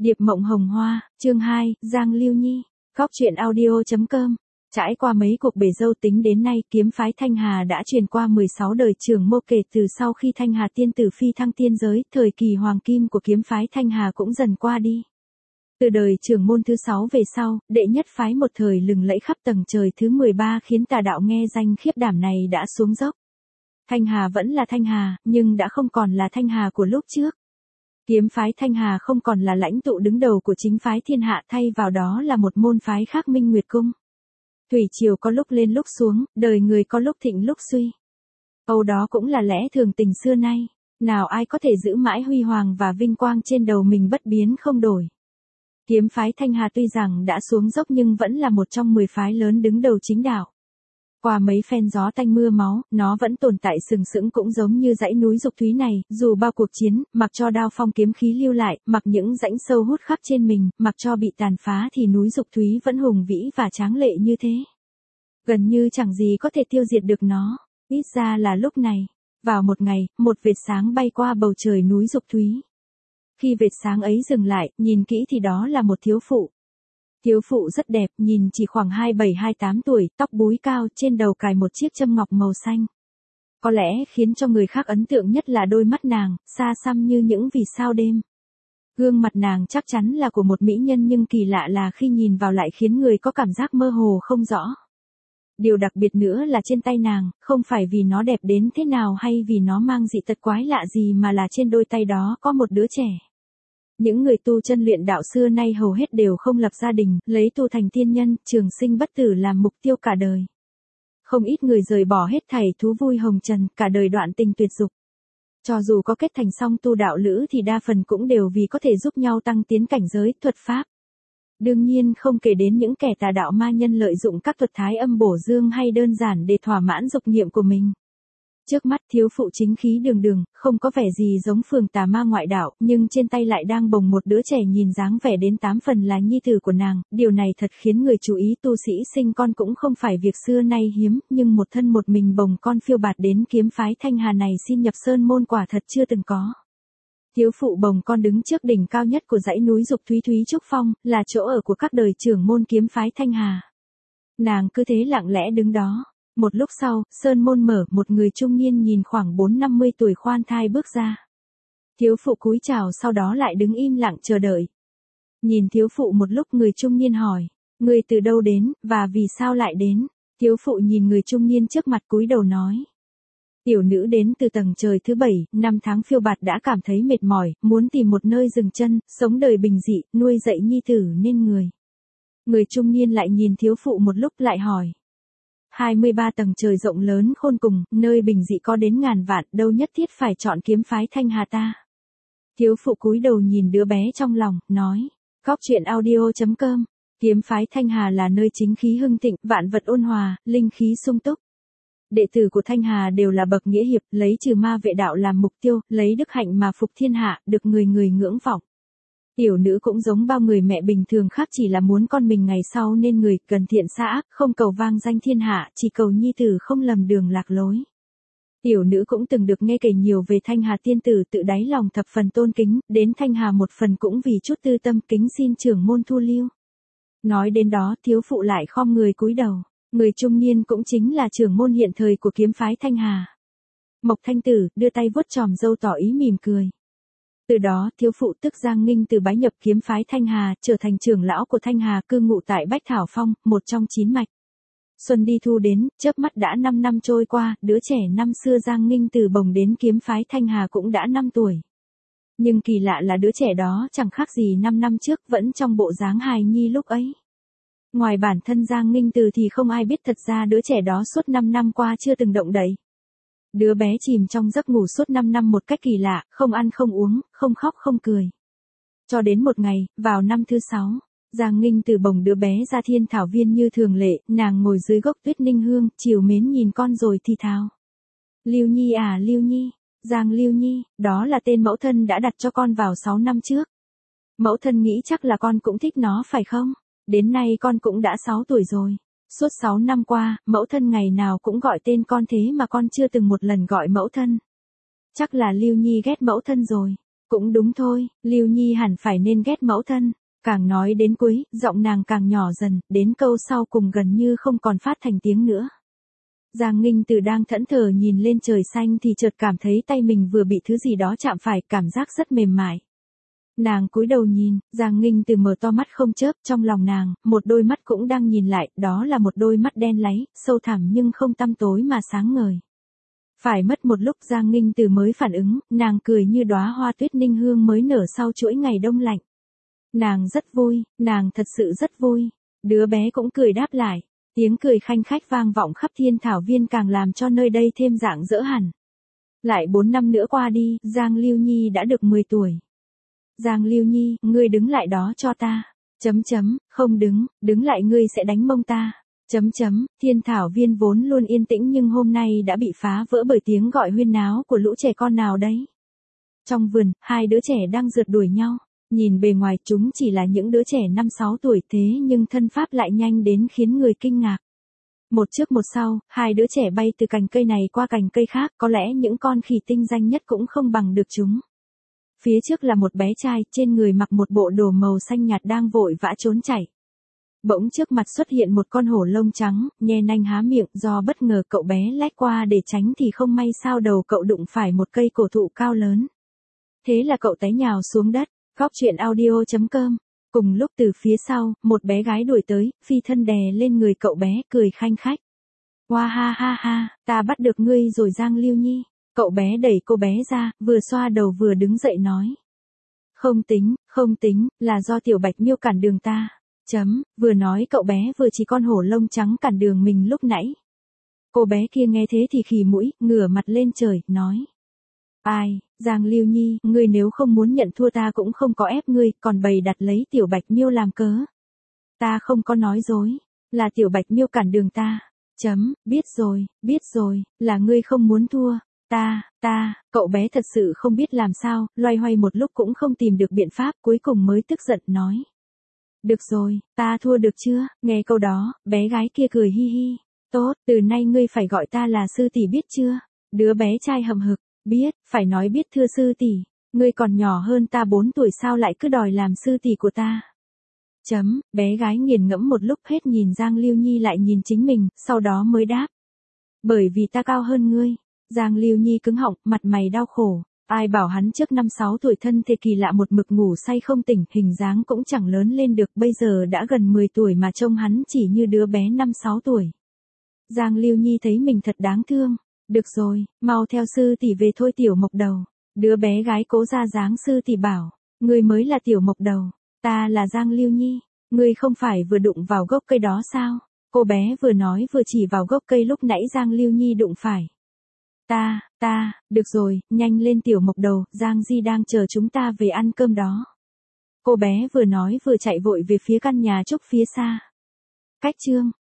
Điệp mộng hồng hoa, chương 2, Giang Lưu Nhi, Góc truyện audio.com. Trải qua mấy cuộc bể dâu tính đến nay, kiếm phái Thanh Hà đã truyền qua 16 đời trưởng mô. Kể từ sau khi Thanh Hà tiên tử phi thăng tiên giới, thời kỳ hoàng kim của kiếm phái Thanh Hà cũng dần qua đi. Từ đời trưởng môn thứ 6 về sau, đệ nhất phái một thời lừng lẫy khắp tầng trời thứ 13 khiến tà đạo nghe danh khiếp đảm này đã xuống dốc. Thanh Hà vẫn là Thanh Hà, nhưng đã không còn là Thanh Hà của lúc trước. Kiếm phái Thanh Hà không còn là lãnh tụ đứng đầu của chính phái thiên hạ, thay vào đó là một môn phái khác, Minh Nguyệt Cung. Thủy triều có lúc lên lúc xuống, đời người có lúc thịnh lúc suy. Âu đó cũng là lẽ thường tình xưa nay, nào ai có thể giữ mãi huy hoàng và vinh quang trên đầu mình bất biến không đổi. Kiếm phái Thanh Hà tuy rằng đã xuống dốc nhưng vẫn là một trong 10 phái lớn đứng đầu chính đạo. Qua mấy phen gió tanh mưa máu, nó vẫn tồn tại sừng sững, cũng giống như dãy núi Dục Thúy này, dù bao cuộc chiến, mặc cho đao phong kiếm khí lưu lại, mặc những rãnh sâu hút khắp trên mình, mặc cho bị tàn phá thì núi Dục Thúy vẫn hùng vĩ và tráng lệ như thế. Gần như chẳng gì có thể tiêu diệt được nó, ít ra là lúc này. Vào một ngày, một vệt sáng bay qua bầu trời núi Dục Thúy. Khi vệt sáng ấy dừng lại, nhìn kỹ thì đó là một thiếu phụ. Thiếu phụ rất đẹp, nhìn chỉ khoảng 27-28 tuổi, tóc búi cao, trên đầu cài một chiếc châm ngọc màu xanh. Có lẽ khiến cho người khác ấn tượng nhất là đôi mắt nàng, xa xăm như những vì sao đêm. Gương mặt nàng chắc chắn là của một mỹ nhân, nhưng kỳ lạ là khi nhìn vào lại khiến người có cảm giác mơ hồ không rõ. Điều đặc biệt nữa là trên tay nàng, không phải vì nó đẹp đến thế nào hay vì nó mang dị tật quái lạ gì, mà là trên đôi tay đó có một đứa trẻ. Những người tu chân luyện đạo xưa nay hầu hết đều không lập gia đình, lấy tu thành tiên nhân, trường sinh bất tử làm mục tiêu cả đời. Không ít người rời bỏ hết thảy thú vui hồng trần, cả đời đoạn tình tuyệt dục. Cho dù có kết thành song tu đạo lữ thì đa phần cũng đều vì có thể giúp nhau tăng tiến cảnh giới, thuật pháp. Đương nhiên không kể đến những kẻ tà đạo ma nhân lợi dụng các thuật thái âm bổ dương hay đơn giản để thỏa mãn dục niệm của mình. Trước mắt thiếu phụ chính khí đường đường, không có vẻ gì giống phường tà ma ngoại đạo, nhưng trên tay lại đang bồng một đứa trẻ nhìn dáng vẻ đến 8 phần là nhi tử của nàng. Điều này thật khiến người chú ý, tu sĩ sinh con cũng không phải việc xưa nay hiếm, nhưng một thân một mình bồng con phiêu bạt đến kiếm phái Thanh Hà này xin nhập sơn môn quả thật chưa từng có. Thiếu phụ bồng con đứng trước đỉnh cao nhất của dãy núi Dục Thúy Thúy Trúc Phong, là chỗ ở của các đời trưởng môn kiếm phái Thanh Hà. Nàng cứ thế lặng lẽ đứng đó. Một lúc sau, sơn môn mở, một người trung niên nhìn khoảng 40-50 tuổi khoan thai bước ra. Thiếu phụ cúi chào, sau đó lại đứng im lặng chờ đợi. Nhìn thiếu phụ một lúc, người trung niên hỏi, người từ đâu đến, và vì sao lại đến? Thiếu phụ nhìn người trung niên trước mặt cúi đầu nói. Tiểu nữ đến từ tầng trời thứ 7, năm tháng phiêu bạt đã cảm thấy mệt mỏi, muốn tìm một nơi dừng chân, sống đời bình dị, nuôi dạy nhi tử nên người. Người trung niên lại nhìn thiếu phụ một lúc lại hỏi. 23 tầng trời rộng lớn khôn cùng, nơi bình dị có đến ngàn vạn, đâu nhất thiết phải chọn kiếm phái Thanh Hà ta. Thiếu phụ cúi đầu nhìn đứa bé trong lòng, nói. Góc truyện audio.com. Kiếm phái Thanh Hà là nơi chính khí hưng thịnh, vạn vật ôn hòa, linh khí sung túc. Đệ tử của Thanh Hà đều là bậc nghĩa hiệp, lấy trừ ma vệ đạo làm mục tiêu, lấy đức hạnh mà phục thiên hạ, được người người ngưỡng vọng. Tiểu nữ cũng giống bao người mẹ bình thường khác, chỉ là muốn con mình ngày sau nên người, cần thiện xã ác, không cầu vang danh thiên hạ, chỉ cầu nhi tử không lầm đường lạc lối. Tiểu nữ cũng từng được nghe kể nhiều về Thanh Hà tiên tử, tự đáy lòng thập phần tôn kính, đến Thanh Hà một phần cũng vì chút tư tâm, kính xin trưởng môn thu lưu. Nói đến đó, thiếu phụ lại khom người cúi đầu. Người trung niên cũng chính là trưởng môn hiện thời của kiếm phái Thanh Hà. Mộc Thanh Tử đưa tay vuốt chòm râu tỏ ý mỉm cười. Từ đó, thiếu phụ tức Giang Nghinh từ bái nhập kiếm phái Thanh Hà, trở thành trưởng lão của Thanh Hà, cư ngụ tại Bách Thảo Phong, một trong 9 mạch. Xuân đi thu đến, chớp mắt đã 5 năm trôi qua, đứa trẻ năm xưa Giang Nghinh từ bồng đến kiếm phái Thanh Hà cũng đã 5 tuổi. Nhưng kỳ lạ là đứa trẻ đó chẳng khác gì 5 năm trước, vẫn trong bộ dáng hài nhi lúc ấy. Ngoài bản thân Giang Nghinh từ thì không ai biết thật ra đứa trẻ đó suốt 5 năm qua chưa từng động đậy. Đứa bé chìm trong giấc ngủ suốt 5 năm một cách kỳ lạ, không ăn không uống, không khóc không cười. Cho đến một ngày, vào năm thứ 6, Giang Nghinh từ bồng đứa bé ra thiên thảo viên như thường lệ, nàng ngồi dưới gốc tuyết ninh hương, trìu mến nhìn con rồi thì thào. Lưu Nhi à Lưu Nhi, Giang Lưu Nhi, đó là tên mẫu thân đã đặt cho con vào 6 năm trước. Mẫu thân nghĩ chắc là con cũng thích nó phải không? Đến nay con cũng đã 6 tuổi rồi. Suốt 6 năm qua, mẫu thân ngày nào cũng gọi tên con thế mà con chưa từng một lần gọi mẫu thân. Chắc là Lưu Nhi ghét mẫu thân rồi. Cũng đúng thôi, Lưu Nhi hẳn phải nên ghét mẫu thân. Càng nói đến cuối, giọng nàng càng nhỏ dần, đến câu sau cùng gần như không còn phát thành tiếng nữa. Giang Nghinh Từ đang thẫn thờ nhìn lên trời xanh thì chợt cảm thấy tay mình vừa bị thứ gì đó chạm phải, cảm giác rất mềm mại. Nàng cúi đầu nhìn, Giang Nghinh Từ mở to mắt không chớp, trong lòng nàng, một đôi mắt cũng đang nhìn lại, đó là một đôi mắt đen láy, sâu thẳm nhưng không tăm tối mà sáng ngời. Phải mất một lúc Giang Nghinh Từ mới phản ứng, nàng cười như đóa hoa tuyết ninh hương mới nở sau chuỗi ngày đông lạnh. Nàng rất vui, nàng thật sự rất vui. Đứa bé cũng cười đáp lại. Tiếng cười khanh khách vang vọng khắp thiên thảo viên càng làm cho nơi đây thêm rạng rỡ hẳn. Lại 4 năm nữa qua đi, Giang Lưu Nhi đã được 10 tuổi. Giang Lưu Nhi, ngươi đứng lại đó cho ta. Không đứng lại ngươi sẽ đánh mông ta. Thiên thảo viên vốn luôn yên tĩnh nhưng hôm nay đã bị phá vỡ bởi tiếng gọi huyên náo của lũ trẻ con nào đấy. Trong vườn, hai đứa trẻ đang rượt đuổi nhau. Nhìn bề ngoài chúng chỉ là những đứa trẻ 5-6 tuổi thế nhưng thân pháp lại nhanh đến khiến người kinh ngạc. Một trước một sau, hai đứa trẻ bay từ cành cây này qua cành cây khác, có lẽ những con khỉ tinh danh nhất cũng không bằng được chúng. Phía trước là một bé trai, trên người mặc một bộ đồ màu xanh nhạt đang vội vã trốn chạy. Bỗng trước mặt xuất hiện một con hổ lông trắng, nhe nanh há miệng, do bất ngờ cậu bé lách qua để tránh thì không may sao đầu cậu đụng phải một cây cổ thụ cao lớn. Thế là cậu té nhào xuống đất. Góc truyện audio.com. Cùng lúc từ phía sau, một bé gái đuổi tới, phi thân đè lên người cậu bé, cười khanh khách. Hoa ha ha ha, ta bắt được ngươi rồi Giang Lưu Nhi. Cậu bé đẩy cô bé ra, vừa xoa đầu vừa đứng dậy nói. Không tính, là do tiểu Bạch Miêu cản đường ta. Vừa nói cậu bé vừa chỉ con hổ lông trắng cản đường mình lúc nãy. Cô bé kia nghe thế thì khì mũi, ngửa mặt lên trời, nói. Ai, Giang Lưu Nhi, ngươi nếu không muốn nhận thua ta cũng không có ép ngươi, còn bày đặt lấy tiểu Bạch Miêu làm cớ. Ta không có nói dối, là tiểu Bạch Miêu cản đường ta. Biết rồi, là ngươi không muốn thua. Cậu bé thật sự không biết làm sao, loay hoay một lúc cũng không tìm được biện pháp, cuối cùng mới tức giận nói. Được rồi, ta thua được chưa? Nghe câu đó, bé gái kia cười hi hi. Tốt, từ nay ngươi phải gọi ta là sư tỷ biết chưa? Đứa bé trai hậm hực. Biết, phải nói biết thưa sư tỷ, ngươi còn nhỏ hơn ta 4 tuổi sao lại cứ đòi làm sư tỷ của ta. Bé gái nghiền ngẫm một lúc hết nhìn Giang Lưu Nhi lại nhìn chính mình, sau đó mới đáp. Bởi vì ta cao hơn ngươi. Giang Lưu Nhi cứng họng, mặt mày đau khổ. Ai bảo hắn trước 5-6 tuổi thân thể kỳ lạ một mực ngủ say không tỉnh, hình dáng cũng chẳng lớn lên được, bây giờ đã gần 10 tuổi mà trông hắn chỉ như đứa bé 5-6 tuổi. Giang Lưu Nhi thấy mình thật đáng thương. Được rồi, mau theo sư tỷ về thôi tiểu mộc đầu. Đứa bé gái cố ra dáng sư tỷ bảo, ngươi mới là tiểu mộc đầu, ta là Giang Lưu Nhi, ngươi không phải vừa đụng vào gốc cây đó sao? Cô bé vừa nói vừa chỉ vào gốc cây lúc nãy Giang Lưu Nhi đụng phải. Được rồi, nhanh lên tiểu mộc đầu, Giang Di đang chờ chúng ta về ăn cơm đó. Cô bé vừa nói vừa chạy vội về phía căn nhà trúc phía xa. Cách chương